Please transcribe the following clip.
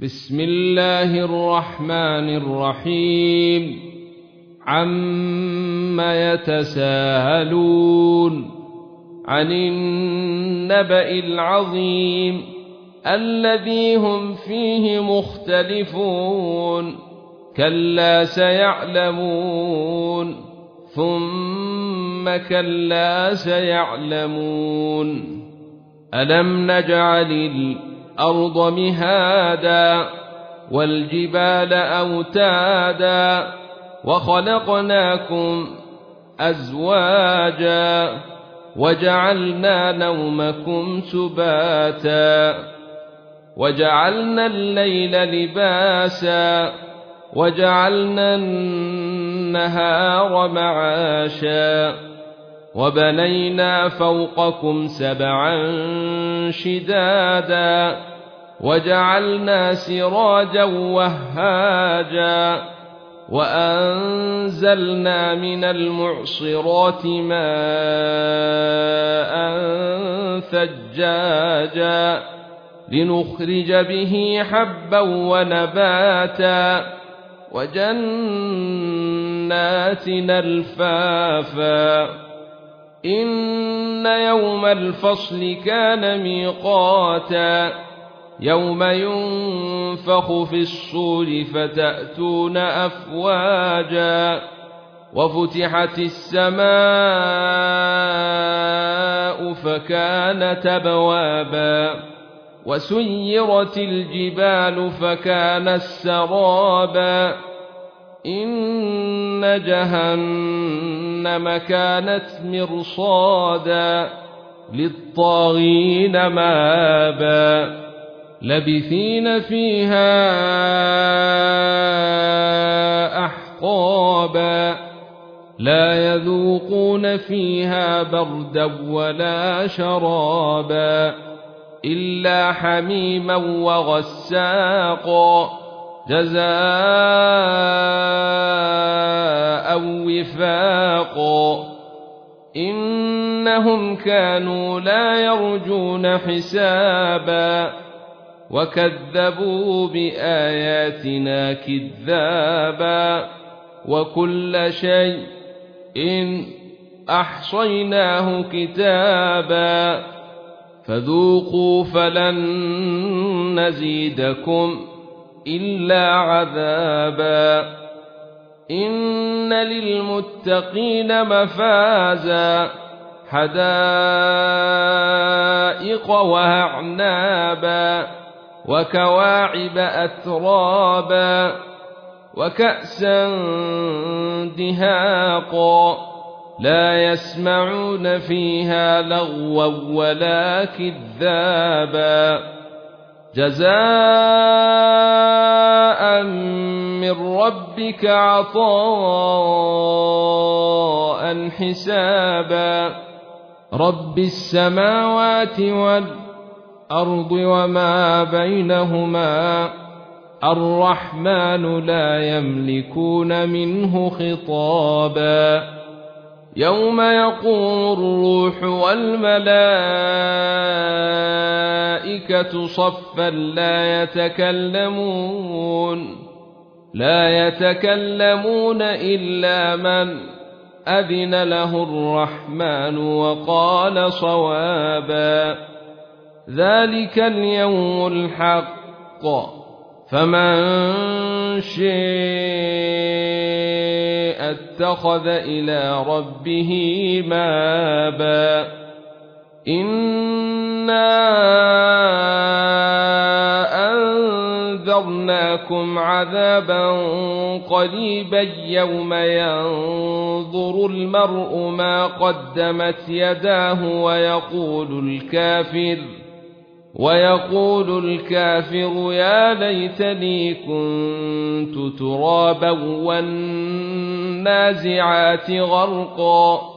بسم الله الرحمن الرحيم عم يتساءلون عن النبأ العظيم الذي هم فيه مختلفون كلا سيعلمون ثم كلا سيعلمون ألم نجعل الأرض مهادا والجبال أوتادا وخلقناكم أزواجا وجعلنا نومكم سباتا وجعلنا الليل لباسا وجعلنا النهار معاشا وبنينا فوقكم سبعا شدادا وجعلنا سراجا وهاجا وأنزلنا من المعصرات ماء ثجاجا لنخرج به حبا ونباتا وجنات ألفافا إن يوم الفصل كان ميقاتا يوم ينفخ في الصور فتأتون أفواجا وفتحت السماء فكانت أبوابا وسيرت الجبال فكانت سرابا إن جهنم كانت مرصادا للطاغين مآبا لبثين فيها أحقابا لا يذوقون فيها بردا ولا شرابا إلا حميما وغساقا جزاء وفاقا إنهم كانوا لا يرجون حسابا وكذبوا بآياتنا كذابا وكل شيء أحصيناه كتابا فذوقوا فلن نزيدكم إلا عذابا إن للمتقين مفازا حدائق وأعنابا وكواعب أترابا وكأسا دهاقا لا يسمعون فيها لغوا ولا كذابا جزاء من ربك عطاء حسابا رب السماوات والأرض وما بينهما الرحمن لا يملكون منه خطابا يوم يقوم الروح والملائكة صفا لا يتكلمون إلا من أذن له الرحمن وقال صوابا ذلك اليوم الحق فمن شاء اتخذ إلى ربه مآبا إنا أنذرناكم عذابا قريبا يوم ينظر المرء ما قدمت يداه ويقول الكافر يا ليتني كنت ترابا والنازعات غرقا